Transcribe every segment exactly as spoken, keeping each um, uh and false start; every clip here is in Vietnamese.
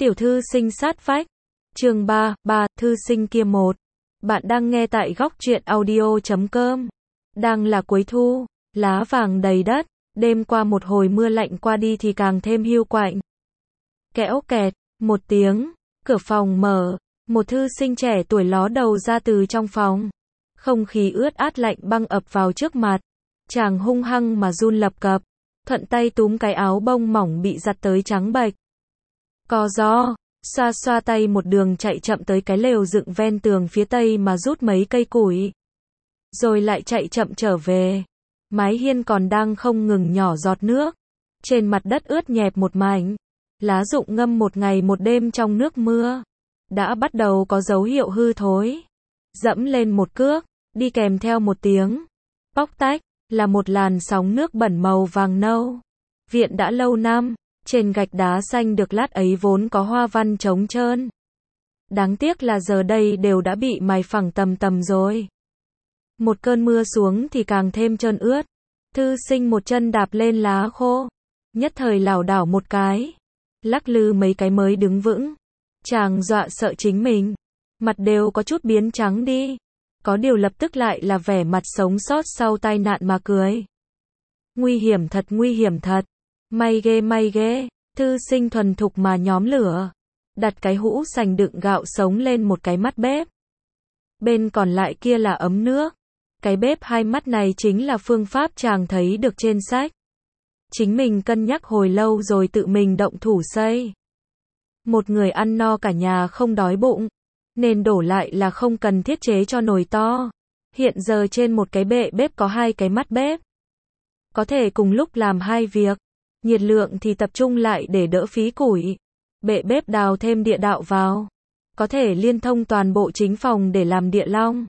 Tiểu thư sinh sát vách. Chương ba, ba, thư sinh kia một. Bạn đang nghe tại góc truyện audio chấm com. Đang là cuối thu, lá vàng đầy đất, đêm qua một hồi mưa lạnh qua đi thì càng thêm hiu quạnh. Kẽo kẹt, một tiếng, cửa phòng mở, một thư sinh trẻ tuổi ló đầu ra từ trong phòng. Không khí ướt át lạnh băng ập vào trước mặt. Chàng hung hăng mà run lập cập, thuận tay túm cái áo bông mỏng bị giặt tới trắng bệch. Co ro, xoa xoa tay một đường chạy chậm tới cái lều dựng ven tường phía tây mà rút mấy cây củi. Rồi lại chạy chậm trở về. Mái hiên còn đang không ngừng nhỏ giọt nước. Trên mặt đất ướt nhẹp một mảnh. Lá rụng ngâm một ngày một đêm trong nước mưa. Đã bắt đầu có dấu hiệu hư thối. Dẫm lên một cước, đi kèm theo một tiếng póc tách, là một làn sóng nước bẩn màu vàng nâu. Viện đã lâu năm, trên gạch đá xanh được lát ấy vốn có hoa văn trống trơn. Đáng tiếc là giờ đây đều đã bị mài phẳng tầm tầm rồi. Một cơn mưa xuống thì càng thêm trơn ướt. Thư sinh một chân đạp lên lá khô, nhất thời lảo đảo một cái, lắc lư mấy cái mới đứng vững. Chàng dọa sợ chính mình, mặt đều có chút biến trắng đi. Có điều lập tức lại là vẻ mặt sống sót sau tai nạn mà cười. Nguy hiểm thật, nguy hiểm thật. May ghê, may ghê. Thư sinh thuần thục mà nhóm lửa, đặt cái hũ sành đựng gạo sống lên một cái mắt bếp. Bên còn lại kia là ấm nước. Cái bếp hai mắt này chính là phương pháp chàng thấy được trên sách. Chính mình cân nhắc hồi lâu rồi tự mình động thủ xây. Một người ăn no cả nhà không đói bụng, nên đổ lại là không cần thiết chế cho nồi to. Hiện giờ trên một cái bệ bếp có hai cái mắt bếp. Có thể cùng lúc làm hai việc. Nhiệt lượng thì tập trung lại để đỡ phí củi. Bệ bếp đào thêm địa đạo vào. Có thể liên thông toàn bộ chính phòng để làm địa long.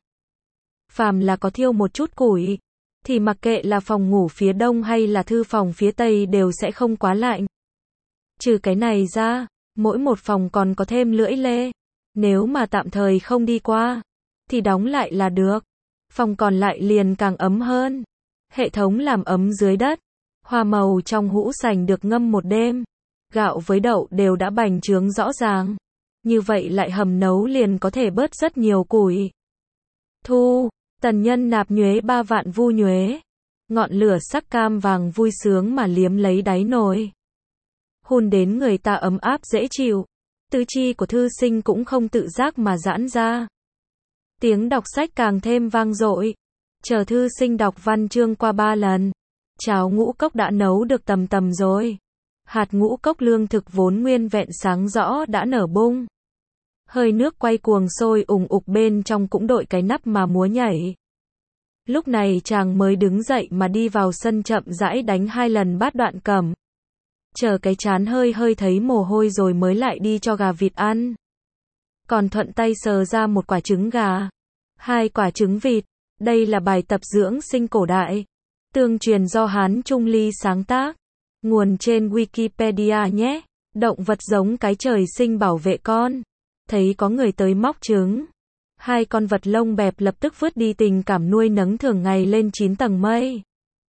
Phàm là có thiêu một chút củi, thì mặc kệ là phòng ngủ phía đông hay là thư phòng phía tây đều sẽ không quá lạnh. Trừ cái này ra, mỗi một phòng còn có thêm lưỡi lê. Nếu mà tạm thời không đi qua, thì đóng lại là được. Phòng còn lại liền càng ấm hơn. Hệ thống làm ấm dưới đất. Hoa màu trong hũ sành được ngâm một đêm. Gạo với đậu đều đã bành trướng rõ ràng. Như vậy lại hầm nấu liền có thể bớt rất nhiều củi. Thu, tần nhân nạp nhuế ba vạn vu nhuế. Ngọn lửa sắc cam vàng vui sướng mà liếm lấy đáy nồi. Hun đến người ta ấm áp dễ chịu. Tứ chi của thư sinh cũng không tự giác mà giãn ra. Tiếng đọc sách càng thêm vang dội. Chờ thư sinh đọc văn chương qua ba lần. Cháo ngũ cốc đã nấu được tầm tầm rồi. Hạt ngũ cốc lương thực vốn nguyên vẹn sáng rõ đã nở bung. Hơi nước quay cuồng sôi ùng ục bên trong cũng đội cái nắp mà múa nhảy. Lúc này chàng mới đứng dậy mà đi vào sân chậm rãi đánh hai lần bát đoạn cẩm. Chờ cái chán hơi hơi thấy mồ hôi rồi mới lại đi cho gà vịt ăn. Còn thuận tay sờ ra một quả trứng gà. Hai quả trứng vịt. Đây là bài tập dưỡng sinh cổ đại. Tương truyền do Hán Trung Ly sáng tác. Nguồn trên Wikipedia nhé. Động vật giống cái trời sinh bảo vệ con. Thấy có người tới móc trứng. Hai con vật lông bẹp lập tức vứt đi tình cảm nuôi nấng thường ngày lên chín tầng mây.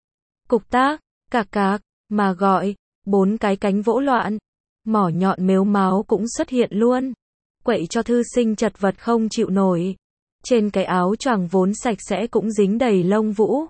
Cục tác, cạc cạc, mà gọi. Bốn cái cánh vỗ loạn. Mỏ nhọn mếu máo cũng xuất hiện luôn. Quậy cho thư sinh chật vật không chịu nổi. Trên cái áo choàng vốn sạch sẽ cũng dính đầy lông vũ.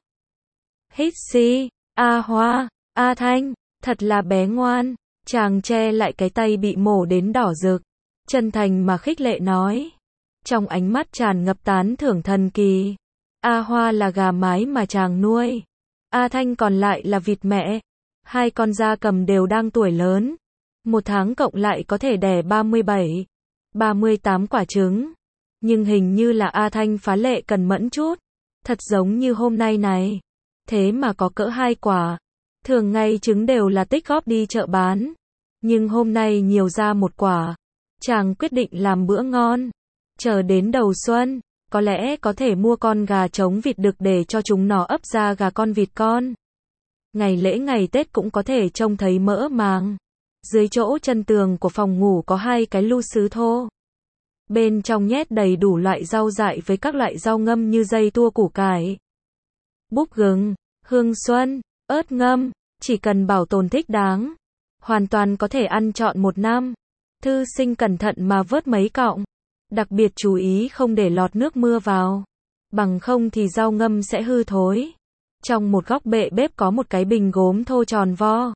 Hít xi, A Hoa, A Thanh, thật là bé ngoan. Chàng che lại cái tay bị mổ đến đỏ rực. Chân thành mà khích lệ nói. Trong ánh mắt tràn ngập tán thưởng thần kỳ. A Hoa là gà mái mà chàng nuôi. A Thanh còn lại là vịt mẹ. Hai con gia cầm đều đang tuổi lớn. Một tháng cộng lại có thể đẻ ba mươi bảy, ba mươi tám quả trứng. Nhưng hình như là A Thanh phá lệ cần mẫn chút. Thật giống như hôm nay này. Thế mà có cỡ hai quả. Thường ngày trứng đều là tích góp đi chợ bán. Nhưng hôm nay nhiều ra một quả. Chàng quyết định làm bữa ngon. Chờ đến đầu xuân, có lẽ có thể mua con gà trống vịt đực để cho chúng nó ấp ra gà con vịt con. Ngày lễ ngày Tết cũng có thể trông thấy mỡ màng. Dưới chỗ chân tường của phòng ngủ có hai cái lu sứ thô. Bên trong nhét đầy đủ loại rau dại với các loại rau ngâm như dây tua củ cải, búp gừng, hương xuân, ớt ngâm. Chỉ cần bảo tồn thích đáng, hoàn toàn có thể ăn trọn một năm. Thư sinh cẩn thận mà vớt mấy cọng. Đặc biệt chú ý không để lọt nước mưa vào. Bằng không thì rau ngâm sẽ hư thối. Trong một góc bệ bếp có một cái bình gốm thô tròn vo.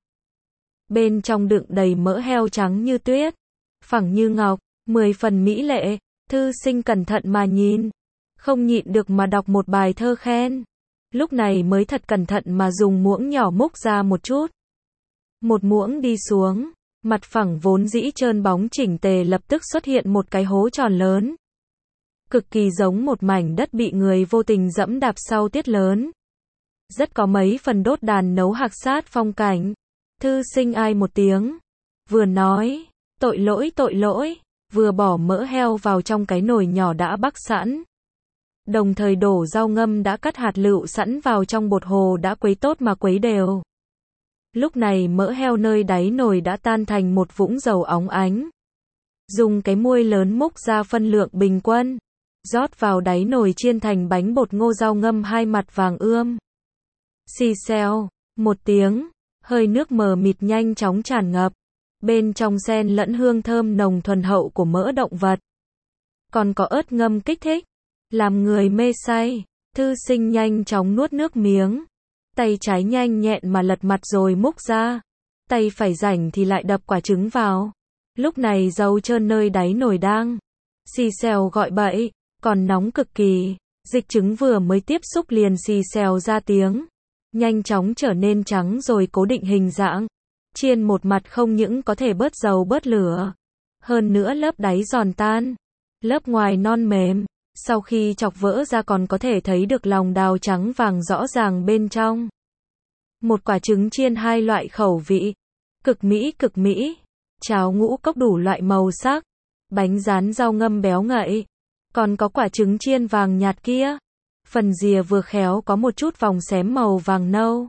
Bên trong đựng đầy mỡ heo trắng như tuyết. Phẳng như ngọc, mười phần mỹ lệ. Thư sinh cẩn thận mà nhìn. Không nhịn được mà đọc một bài thơ khen. Lúc này mới thật cẩn thận mà dùng muỗng nhỏ múc ra một chút. Một muỗng đi xuống. Mặt phẳng vốn dĩ trơn bóng chỉnh tề lập tức xuất hiện một cái hố tròn lớn. Cực kỳ giống một mảnh đất bị người vô tình dẫm đạp sau tiết lớn. Rất có mấy phần đốt đàn nấu hạc sát phong cảnh. Thư sinh ai một tiếng. Vừa nói, tội lỗi tội lỗi, vừa bỏ mỡ heo vào trong cái nồi nhỏ đã bắc sẵn. Đồng thời đổ rau ngâm đã cắt hạt lựu sẵn vào trong bột hồ đã quấy tốt mà quấy đều. Lúc này mỡ heo nơi đáy nồi đã tan thành một vũng dầu óng ánh. Dùng cái muôi lớn múc ra phân lượng bình quân. Rót vào đáy nồi chiên thành bánh bột ngô rau ngâm hai mặt vàng ươm. Xì xèo, một tiếng, hơi nước mờ mịt nhanh chóng tràn ngập. Bên trong xen lẫn hương thơm nồng thuần hậu của mỡ động vật. Còn có ớt ngâm kích thích, làm người mê say. Thư sinh nhanh chóng nuốt nước miếng. Tay trái nhanh nhẹn mà lật mặt rồi múc ra. Tay phải rảnh thì lại đập quả trứng vào. Lúc này dầu trơn nơi đáy nồi đang xì xèo gọi bậy, còn nóng cực kỳ. Dịch trứng vừa mới tiếp xúc liền xì xèo ra tiếng. Nhanh chóng trở nên trắng rồi cố định hình dạng. Chiên một mặt không những có thể bớt dầu bớt lửa. Hơn nữa lớp đáy giòn tan. Lớp ngoài non mềm. Sau khi chọc vỡ ra còn có thể thấy được lòng đào trắng vàng rõ ràng bên trong. Một quả trứng chiên hai loại khẩu vị. Cực mỹ cực mỹ. Cháo ngũ cốc đủ loại màu sắc. Bánh rán rau ngâm béo ngậy. Còn có quả trứng chiên vàng nhạt kia. Phần rìa vừa khéo có một chút vòng xém màu vàng nâu.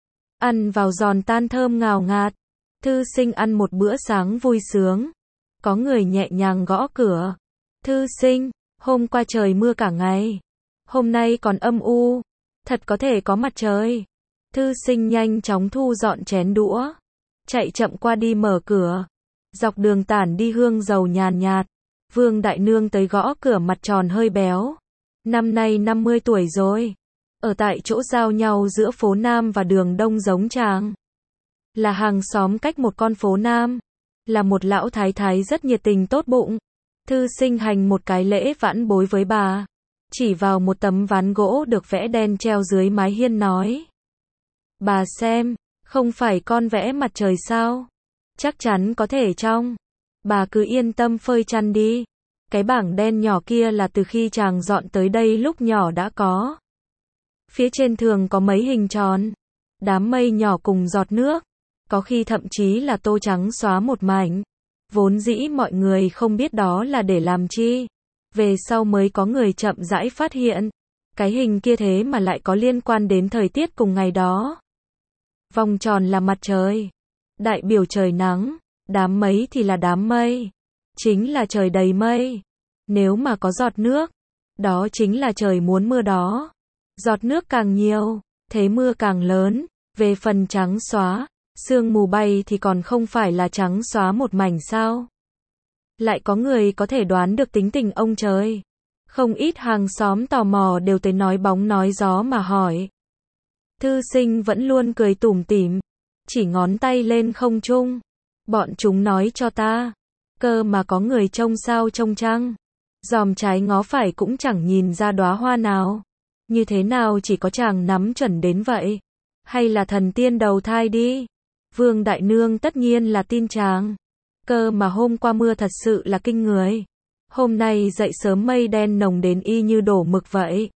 Ăn vào giòn tan thơm ngào ngạt. Thư sinh ăn một bữa sáng vui sướng. Có người nhẹ nhàng gõ cửa. Thư sinh, hôm qua trời mưa cả ngày. Hôm nay còn âm u. Thật có thể có mặt trời. Thư sinh nhanh chóng thu dọn chén đũa. Chạy chậm qua đi mở cửa. Dọc đường tản đi hương dầu nhàn nhạt. Vương Đại Nương tới gõ cửa mặt tròn hơi béo. Năm nay năm mươi tuổi rồi. Ở tại chỗ giao nhau giữa phố Nam và đường Đông giống chàng. Là hàng xóm cách một con phố Nam. Là một lão thái thái rất nhiệt tình tốt bụng. Thư sinh hành một cái lễ vãn bối với bà. Chỉ vào một tấm ván gỗ được vẽ đen treo dưới mái hiên nói. Bà xem, không phải con vẽ mặt trời sao? Chắc chắn có thể trong. Bà cứ yên tâm phơi chăn đi. Cái bảng đen nhỏ kia là từ khi chàng dọn tới đây lúc nhỏ đã có. Phía trên thường có mấy hình tròn. Đám mây nhỏ cùng giọt nước. Có khi thậm chí là tô trắng xóa một mảnh. Vốn dĩ mọi người không biết đó là để làm chi. Về sau mới có người chậm rãi phát hiện. Cái hình kia thế mà lại có liên quan đến thời tiết cùng ngày đó. Vòng tròn là mặt trời. Đại biểu trời nắng. Đám mây thì là đám mây. Chính là trời đầy mây. Nếu mà có giọt nước. Đó chính là trời muốn mưa đó. Giọt nước càng nhiều. Thế mưa càng lớn. Về phần trắng xóa. Sương mù bay thì còn không phải là trắng xóa một mảnh sao? Lại có người có thể đoán được tính tình ông trời. Không ít hàng xóm tò mò đều tới nói bóng nói gió mà hỏi. Thư sinh vẫn luôn cười tủm tỉm. Chỉ ngón tay lên không trung. Bọn chúng nói cho ta. Cơ mà có người trông sao trông trăng. Dòm trái ngó phải cũng chẳng nhìn ra đóa hoa nào. Như thế nào chỉ có chàng nắm chuẩn đến vậy? Hay là thần tiên đầu thai đi? Vương Đại Nương tất nhiên là tin chàng. Cơ mà hôm qua mưa thật sự là kinh người. Hôm nay dậy sớm mây đen nồng đến y như đổ mực vậy.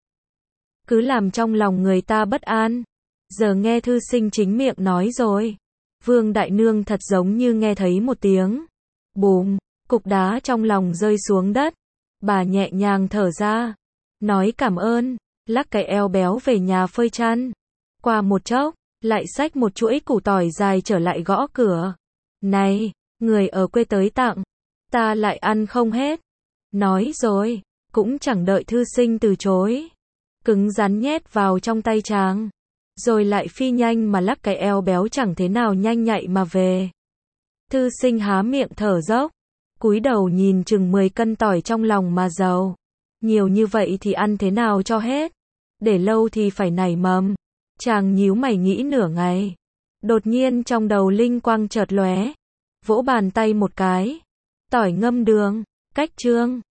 Cứ làm trong lòng người ta bất an. Giờ nghe thư sinh chính miệng nói rồi. Vương Đại Nương thật giống như nghe thấy một tiếng. Bùm, cục đá trong lòng rơi xuống đất. Bà nhẹ nhàng thở ra. Nói cảm ơn. Lắc cái eo béo về nhà phơi chăn. Qua một chốc. Lại xách một chuỗi củ tỏi dài trở lại gõ cửa. Này, người ở quê tới tặng. Ta lại ăn không hết. Nói rồi, cũng chẳng đợi thư sinh từ chối. Cứng rắn nhét vào trong tay chàng. Rồi lại phi nhanh mà lắc cái eo béo chẳng thế nào nhanh nhạy mà về. Thư sinh há miệng thở dốc. cúi đầu nhìn chừng mười cân tỏi trong lòng mà giàu. Nhiều như vậy thì ăn thế nào cho hết? Để lâu thì phải nảy mầm. Chàng nhíu mày nghĩ nửa ngày. Đột nhiên trong đầu linh quang chợt lóe. Vỗ bàn tay một cái. Tỏi ngâm đường. Cách chương.